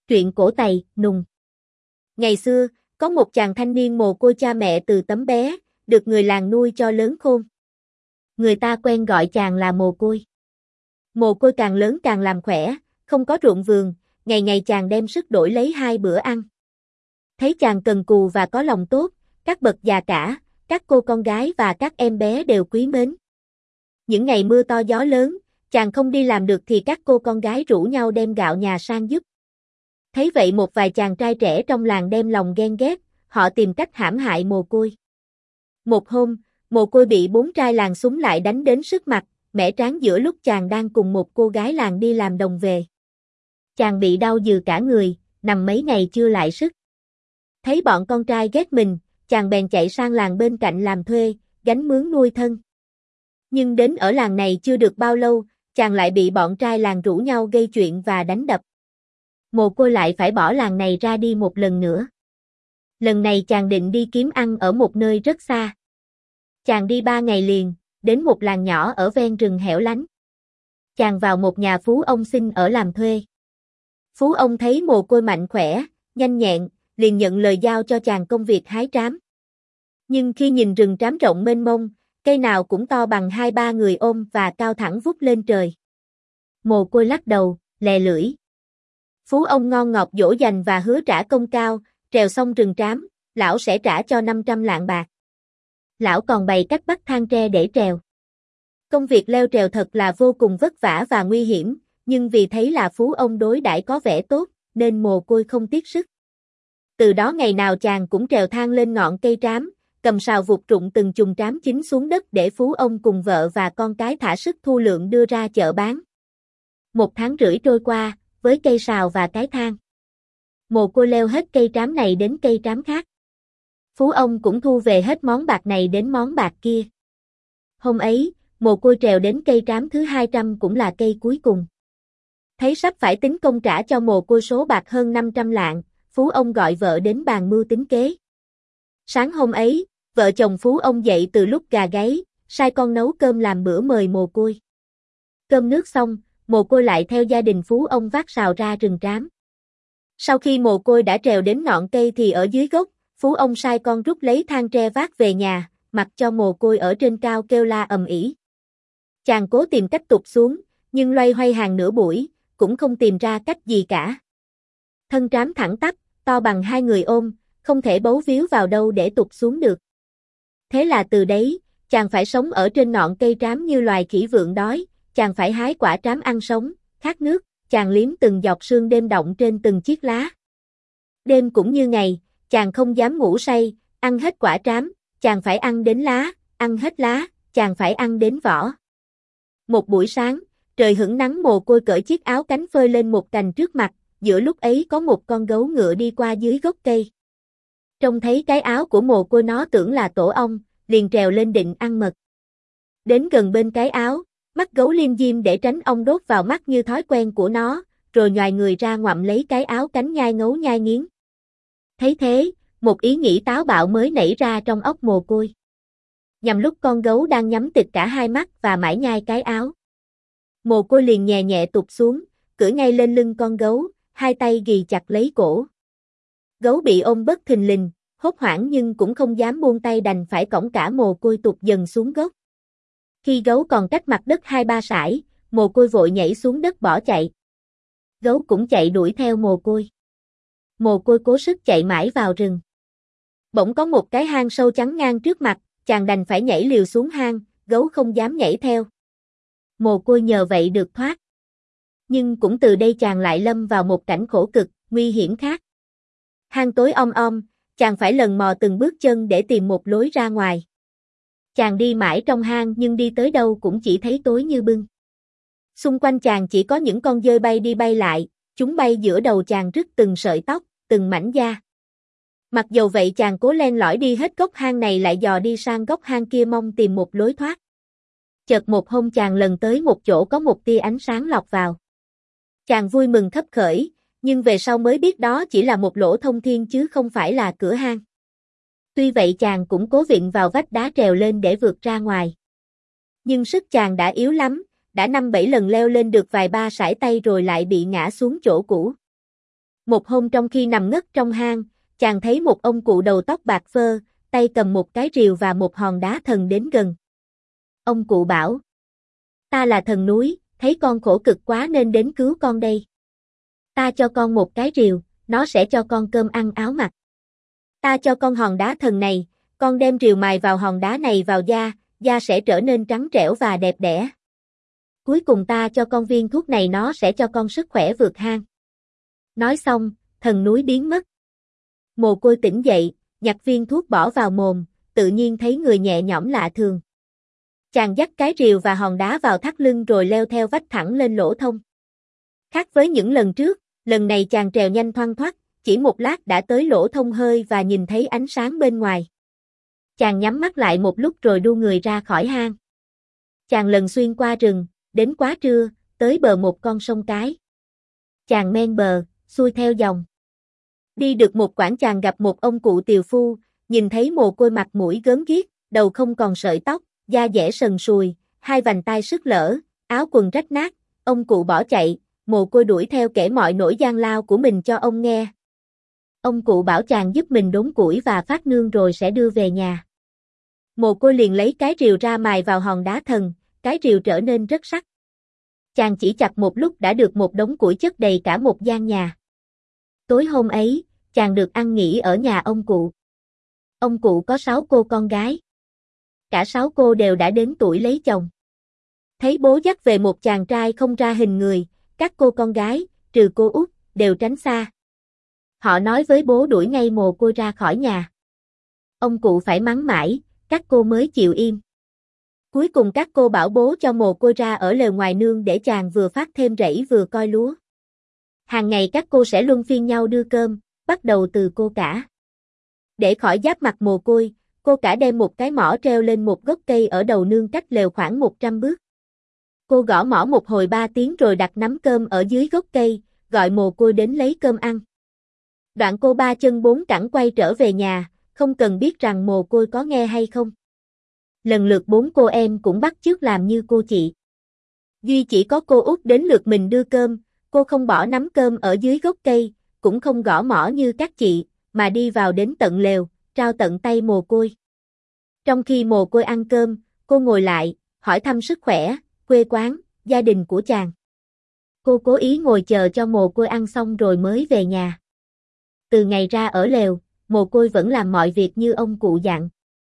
Truyện cổ Tày, Nùng. Ngày xưa, có một chàng thanh niên mồ côi cha mẹ từ tấm bé, được người làng nuôi cho lớn khôn. Người ta quen gọi chàng là mồ côi. Mồ côi càng lớn càng làm khỏe, không có ruộng vườn, ngày ngày chàng đem sức đổi lấy 2 bữa ăn. Thấy chàng cần cù và có lòng tốt, các bậc già cả, các cô con gái và các em bé đều quý mến. Những ngày mưa to gió lớn, chàng không đi làm được thì các cô con gái rủ nhau đem gạo nhà sang giúp. Thấy vậy một vài chàng trai trẻ trong làng đem lòng ghen ghét, họ tìm cách hãm hại mồ côi. Một hôm, mồ côi bị 4 trai làng xúm lại đánh đến sứt mặt, mẻ trán giữa lúc chàng đang cùng một cô gái làng đi làm đồng về. Chàng bị đau dừ cả người, nằm mấy ngày chưa lại sức. Thấy bọn con trai ghét mình, chàng bèn chạy sang làng bên cạnh làm thuê, gánh mướn nuôi thân. Nhưng đến ở làng này chưa được bao lâu, chàng lại bị bọn trai làng rủ nhau gây chuyện và đánh đập. Mồ côi lại phải bỏ làng này ra đi một lần nữa. Lần này chàng định đi kiếm ăn ở một nơi rất xa. Chàng đi 3 ngày liền, đến một làng nhỏ ở ven rừng hẻo lánh. Chàng vào một nhà phú ông xin ở làm thuê. Phú ông thấy mồ côi mạnh khỏe, nhanh nhẹn, liền nhận lời giao cho chàng công việc hái trám. Nhưng khi nhìn rừng trám rộng mênh mông, cây nào cũng to bằng 2-3 người ôm và cao thẳng vút lên trời. Mồ côi lắc đầu, lè lưỡi. Phú ông ngon ngọt dỗ dành và hứa trả công cao, trèo xong rừng trám, lão sẽ trả cho 500 lạng bạc. Lão còn bày cách bắt thang tre để trèo. Công việc leo trèo thật là vô cùng vất vả và nguy hiểm, nhưng vì thấy là phú ông đối đãi có vẻ tốt, nên mồ côi không tiếc sức. Từ đó ngày nào chàng cũng trèo thang lên ngọn cây trám, cầm sào vụt rụng từng chùm trám chín xuống đất để phú ông cùng vợ và con cái thả sức thu lượm đưa ra chợ bán. 1 tháng rưỡi trôi qua, với cây sào và cái thang. Mồ côi leo hết cây trám này đến cây trám khác. Phú ông cũng thu về hết món bạc này đến món bạc kia. Hôm ấy, mồ côi trèo đến cây trám thứ 200 cũng là cây cuối cùng. Thấy sắp phải tính công trả cho mồ côi số bạc hơn 500 lạng, phú ông gọi vợ đến bàn mưu tính kế. Sáng hôm ấy, vợ chồng phú ông dậy từ lúc gà gáy, sai con nấu cơm làm bữa mời mồ côi. Cơm nước xong, mồ côi lại theo gia đình phú ông vác sào ra rừng trám. Sau khi mồ côi đã trèo đến ngọn cây thì ở dưới gốc, phú ông sai con rút lấy thang tre vác về nhà, mặc cho mồ côi ở trên cao kêu la ầm ĩ. Chàng cố tìm cách tụt xuống, nhưng loay hoay hàng nửa buổi, cũng không tìm ra cách gì cả. Thân trám thẳng tắp, to bằng 2 người ôm, không thể bấu víu vào đâu để tụt xuống được. Thế là từ đấy, chàng phải sống ở trên ngọn cây trám như loài khỉ vượn đói, chàng phải hái quả trám ăn sống, khát nước, chàng liếm từng giọt sương đêm đọng trên từng chiếc lá. Đêm cũng như ngày, chàng không dám ngủ say, ăn hết quả trám, chàng phải ăn đến lá, ăn hết lá, chàng phải ăn đến vỏ. Một buổi sáng, trời hửng nắng mồ côi cởi chiếc áo cánh phơi lên một cành trước mặt, giữa lúc ấy có một con gấu ngựa đi qua dưới gốc cây. Trông thấy cái áo của mồ côi nó tưởng là tổ ong, liền trèo lên định ăn mật. Đến gần bên cái áo, mắt gấu liêm diêm để tránh ong đốt vào mắt như thói quen của nó, rồi nhoài người ra ngoạm lấy cái áo cánh nhai ngấu nhai nghiến. Thấy thế, một ý nghĩ táo bạo mới nảy ra trong óc mồ côi. Nhằm lúc con gấu đang nhắm tịt cả 2 mắt và mải nhai cái áo. Mồ côi liền nhẹ nhẹ tụt xuống, cưỡi ngay lên lưng con gấu, 2 tay ghì chặt lấy cổ. Gấu bị ôm bất thình lình, hốt hoảng nhưng cũng không dám buông tay đành phải cõng cả mồ côi tụt dần xuống gốc. Khi gấu còn cách mặt đất 2-3 sải, mồ côi vội nhảy xuống đất bỏ chạy. Gấu cũng chạy đuổi theo mồ côi. Mồ côi cố sức chạy mãi vào rừng. Bỗng có một cái hang sâu chắn ngang trước mặt, chàng đành phải nhảy liều xuống hang, gấu không dám nhảy theo. Mồ côi nhờ vậy được thoát. Nhưng cũng từ đây chàng lại lâm vào một cảnh khổ cực, nguy hiểm khác. Hang tối om, chàng phải lần mò từng bước chân để tìm một lối ra ngoài. Chàng đi mãi trong hang nhưng đi tới đâu cũng chỉ thấy tối như bưng. Xung quanh chàng chỉ có những con dơi bay đi bay lại, chúng bay giữa đầu chàng rứt từng sợi tóc, từng mảnh da. Mặc dầu vậy chàng cố len lỏi đi hết góc hang này lại dò đi sang góc hang kia mong tìm một lối thoát. Chợt một hôm chàng lần tới một chỗ có một tia ánh sáng lọt vào. Chàng vui mừng khấp khởi, nhưng về sau mới biết đó chỉ là một lỗ thông thiên chứ không phải là cửa hang. Tuy vậy chàng cũng cố vịn vào vách đá trèo lên để vượt ra ngoài. Nhưng sức chàng đã yếu lắm, đã 5-7 lần leo lên được vài ba sải tay rồi lại bị ngã xuống chỗ cũ. Một hôm trong khi nằm ngất trong hang, chàng thấy một ông cụ đầu tóc bạc phơ, tay cầm một cái rìu và một hòn đá thần đến gần. Ông cụ bảo: ta là thần núi, thấy con khổ cực quá nên đến cứu con đây. Ta cho con một cái rìu, nó sẽ cho con cơm ăn áo mặc. Ta cho con hòn đá thần này, con đem rìu mài vào hòn đá này vào da, da sẽ trở nên trắng trẻo và đẹp đẽ. Cuối cùng ta cho con viên thuốc này, nó sẽ cho con sức khỏe vượt hang. Nói xong, thần núi biến mất. Mồ côi tỉnh dậy, nhặt viên thuốc bỏ vào mồm, tự nhiên thấy người nhẹ nhõm lạ thường. Chàng dắt cái rìu và hòn đá vào thắt lưng rồi leo theo vách thẳng lên lỗ thông. Khác với những lần trước, lần này chàng trèo nhanh thoăn thoắt, chỉ một lát đã tới lỗ thông hơi và nhìn thấy ánh sáng bên ngoài. Chàng nhắm mắt lại một lúc rồi đu người ra khỏi hang. Chàng lần xuyên qua rừng, đến quá trưa, tới bờ một con sông cái. Chàng men bờ, xuôi theo dòng. Đi được một quãng chàng gặp một ông cụ tiều phu, nhìn thấy mồ côi mặt mũi gớm ghiếc, đầu không còn sợi tóc, da dẻ sần sùi, hai vành tai sứt lở, áo quần rách nát. Ông cụ bỏ chạy, mồ côi đuổi theo kể mọi nỗi gian lao của mình cho ông nghe. Ông cụ bảo chàng giúp mình đốn củi và phát nương rồi sẽ đưa về nhà. Mồ côi liền lấy cái rìu ra mài vào hòn đá thần, cái rìu trở nên rất sắc. Chàng chỉ chặt một lúc đã được một đống củi chất đầy cả một gian nhà. Tối hôm ấy, chàng được ăn nghỉ ở nhà ông cụ. Ông cụ có 6 cô con gái. Cả 6 cô đều đã đến tuổi lấy chồng. Thấy bố dắt về một chàng trai không ra hình người, các cô con gái, trừ cô út, đều tránh xa. Họ nói với bố đuổi ngay mồ côi ra khỏi nhà. Ông cụ phải mắng mãi, các cô mới chịu im. Cuối cùng các cô bảo bố cho mồ côi ra ở lều ngoài nương để chàng vừa phát thêm rẫy vừa coi lúa. Hàng ngày các cô sẽ luân phiên nhau đưa cơm, bắt đầu từ cô cả. Để khỏi giáp mặt mồ côi, cô cả đem một cái mõ treo lên một gốc cây ở đầu nương cách lều khoảng 100 bước. Cô gõ mõ một hồi 3 tiếng rồi đặt nắm cơm ở dưới gốc cây, gọi mồ côi đến lấy cơm ăn. Đoạn cô 3 chân 4 cẳng quay trở về nhà, không cần biết rằng mồ côi có nghe hay không. Lần lượt 4 cô em cũng bắt chước làm như cô chị. Duy chỉ có cô út đến lượt mình đưa cơm, cô không bỏ nắm cơm ở dưới gốc cây, cũng không gõ mõ như các chị, mà đi vào đến tận lều, trao tận tay mồ côi. Trong khi mồ côi ăn cơm, cô ngồi lại, hỏi thăm sức khỏe, quê quán, gia đình của chàng. Cô cố ý ngồi chờ cho mồ côi ăn xong rồi mới về nhà. Từ ngày ra ở lều, mồ côi vẫn làm mọi việc như ông cụ dặn.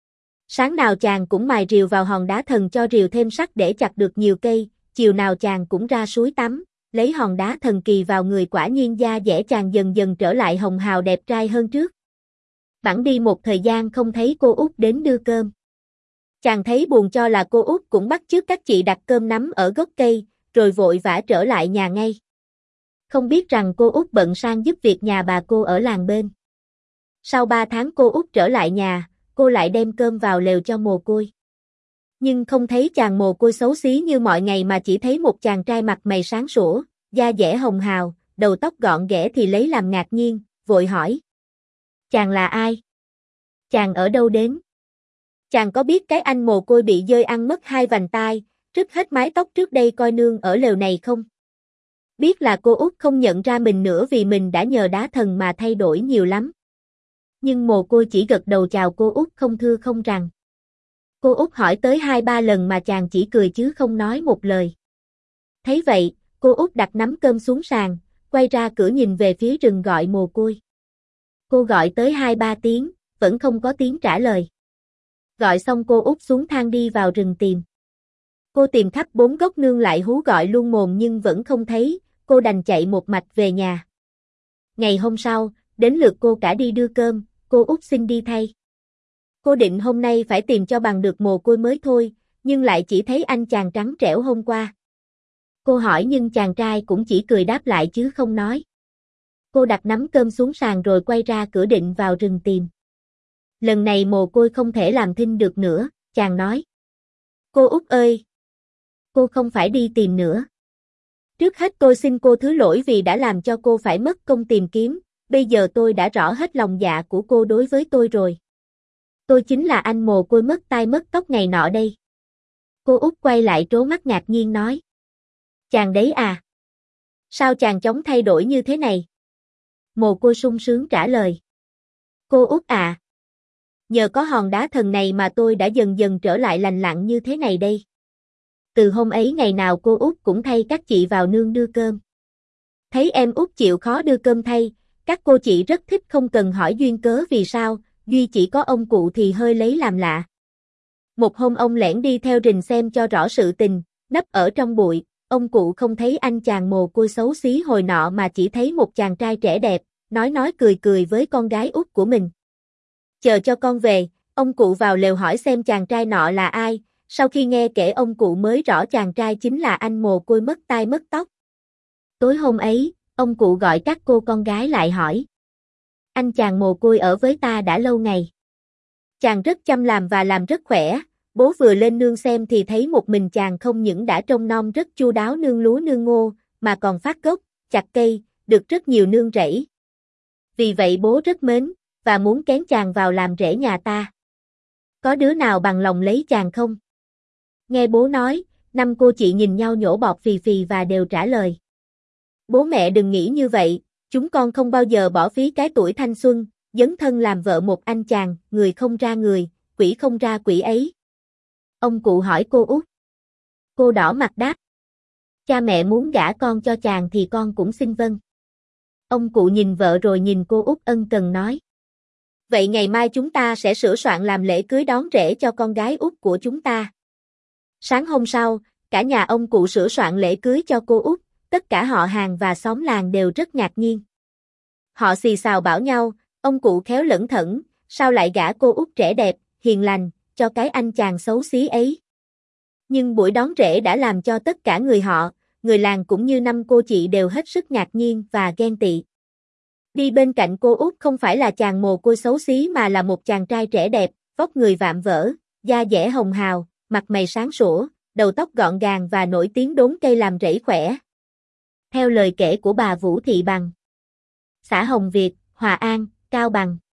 Sáng nào chàng cũng mài rìu vào hòn đá thần cho rìu thêm sắc để chặt được nhiều cây, chiều nào chàng cũng ra suối tắm, lấy hòn đá thần kỳ vào người, quả nhiên da dẻ chàng dần dần trở lại hồng hào đẹp trai hơn trước. Bẵng đi một thời gian không thấy cô út đến đưa cơm. Chàng thấy buồn cho là cô út cũng bắt chước các chị đặt cơm nắm ở gốc cây, rồi vội vã trở lại nhà ngay. Không biết rằng cô út bận sang giúp việc nhà bà cô ở làng bên. Sau 3 tháng cô út trở lại nhà, cô lại đem cơm vào lều cho mồ côi. Nhưng không thấy chàng mồ côi xấu xí như mọi ngày mà chỉ thấy một chàng trai mặt mày sáng sủa, da dẻ hồng hào, đầu tóc gọn ghẽ thì lấy làm ngạc nhiên, vội hỏi. Chàng là ai? Chàng ở đâu đến? Chàng có biết cái anh mồ côi bị dơi ăn mất 2 vành tai, rứt hết mái tóc trước đây coi nương ở lều này không? Biết là cô út không nhận ra mình nữa vì mình đã nhờ đá thần mà thay đổi nhiều lắm. Nhưng mồ côi chỉ gật đầu chào cô út không thưa không rằng. Cô út hỏi tới 2-3 lần mà chàng chỉ cười chứ không nói một lời. Thấy vậy, cô út đặt nắm cơm xuống sàn, quay ra cửa nhìn về phía rừng gọi mồ côi. Cô gọi tới 2-3 tiếng, vẫn không có tiếng trả lời. Gọi xong cô út xuống thang đi vào rừng tìm. Cô tìm khắp 4 gốc nương lại hú gọi luôn mồm nhưng vẫn không thấy, cô đành chạy một mạch về nhà. Ngày hôm sau, đến lượt cô cả đi đưa cơm, cô út xin đi thay. Cô định hôm nay phải tìm cho bằng được mồ côi mới thôi, nhưng lại chỉ thấy anh chàng trắng trẻo hôm qua. Cô hỏi nhưng chàng trai cũng chỉ cười đáp lại chứ không nói. Cô đặt nắm cơm xuống sàn rồi quay ra cửa định vào rừng tìm. Lần này mồ côi không thể làm thinh được nữa, chàng nói. Cô út ơi! Cô không phải đi tìm nữa. Trước hết tôi xin cô thứ lỗi vì đã làm cho cô phải mất công tìm kiếm, bây giờ tôi đã rõ hết lòng dạ của cô đối với tôi rồi. Tôi chính là anh mồ côi mất tai mất tóc ngày nọ đây. Cô út quay lại trố mắt ngạc nhiên nói. Chàng đấy à? Sao chàng chóng thay đổi như thế này? Mồ Côi sung sướng trả lời. Cô Út à. Nhờ có hòn đá thần này mà tôi đã dần dần trở lại lành lặn như thế này đây. Từ hôm ấy ngày nào cô Út cũng thay các chị vào nương đưa cơm. Thấy em Út chịu khó đưa cơm thay, các cô chị rất thích không cần hỏi duyên cớ vì sao, duy chỉ có ông cụ thì hơi lấy làm lạ. Một hôm ông lẻn đi theo rình xem cho rõ sự tình, nấp ở trong bụi, ông cụ không thấy anh chàng mồ côi xấu xí hồi nọ mà chỉ thấy một chàng trai trẻ đẹp, nói cười cười với con gái út của mình. Chờ cho con về, ông cụ vào lều hỏi xem chàng trai nọ là ai, sau khi nghe kể ông cụ mới rõ chàng trai chính là anh mồ côi mất tai mất tóc. Tối hôm ấy, ông cụ gọi các cô con gái lại hỏi. Anh chàng mồ côi ở với ta đã lâu ngày. Chàng rất chăm làm và làm rất khỏe, bố vừa lên nương xem thì thấy một mình chàng không những đã trông nom rất chu đáo nương lúa nương ngô, mà còn phát gốc, chặt cây, được rất nhiều nương rẫy. Vì vậy bố rất mến, và muốn kén chàng vào làm rể nhà ta. Có đứa nào bằng lòng lấy chàng không? Nghe bố nói, 5 cô chị nhìn nhau nhổ bọt phì phì và đều trả lời. Bố mẹ đừng nghĩ như vậy, chúng con không bao giờ bỏ phí cái tuổi thanh xuân, dấn thân làm vợ một anh chàng, người không ra người, quỷ không ra quỷ ấy. Ông cụ hỏi cô út. Cô đỏ mặt đáp. Cha mẹ muốn gả con cho chàng thì con cũng xin vâng. Ông cụ nhìn vợ rồi nhìn cô út ân cần nói. Vậy ngày mai chúng ta sẽ sửa soạn làm lễ cưới đón rể cho con gái út của chúng ta. Sáng hôm sau, cả nhà ông cụ sửa soạn lễ cưới cho cô út, tất cả họ hàng và xóm làng đều rất ngạc nhiên. Họ xì xào bảo nhau, ông cụ khéo lẩn thẩn, sao lại gả cô út trẻ đẹp, hiền lành, cho cái anh chàng xấu xí ấy. Nhưng buổi đón rể đã làm cho tất cả người họ, người làng cũng như 5 cô chị đều hết sức ngạc nhiên và ghen tị. Đi bên cạnh cô út không phải là chàng mồ côi xấu xí mà là một chàng trai trẻ đẹp, vóc người vạm vỡ, da dẻ hồng hào, mặt mày sáng sủa, đầu tóc gọn gàng và nổi tiếng đốn cây làm rẫy khỏe. Theo lời kể của bà Vũ Thị Bằng, xã Hồng Việt, Hòa An, Cao Bằng.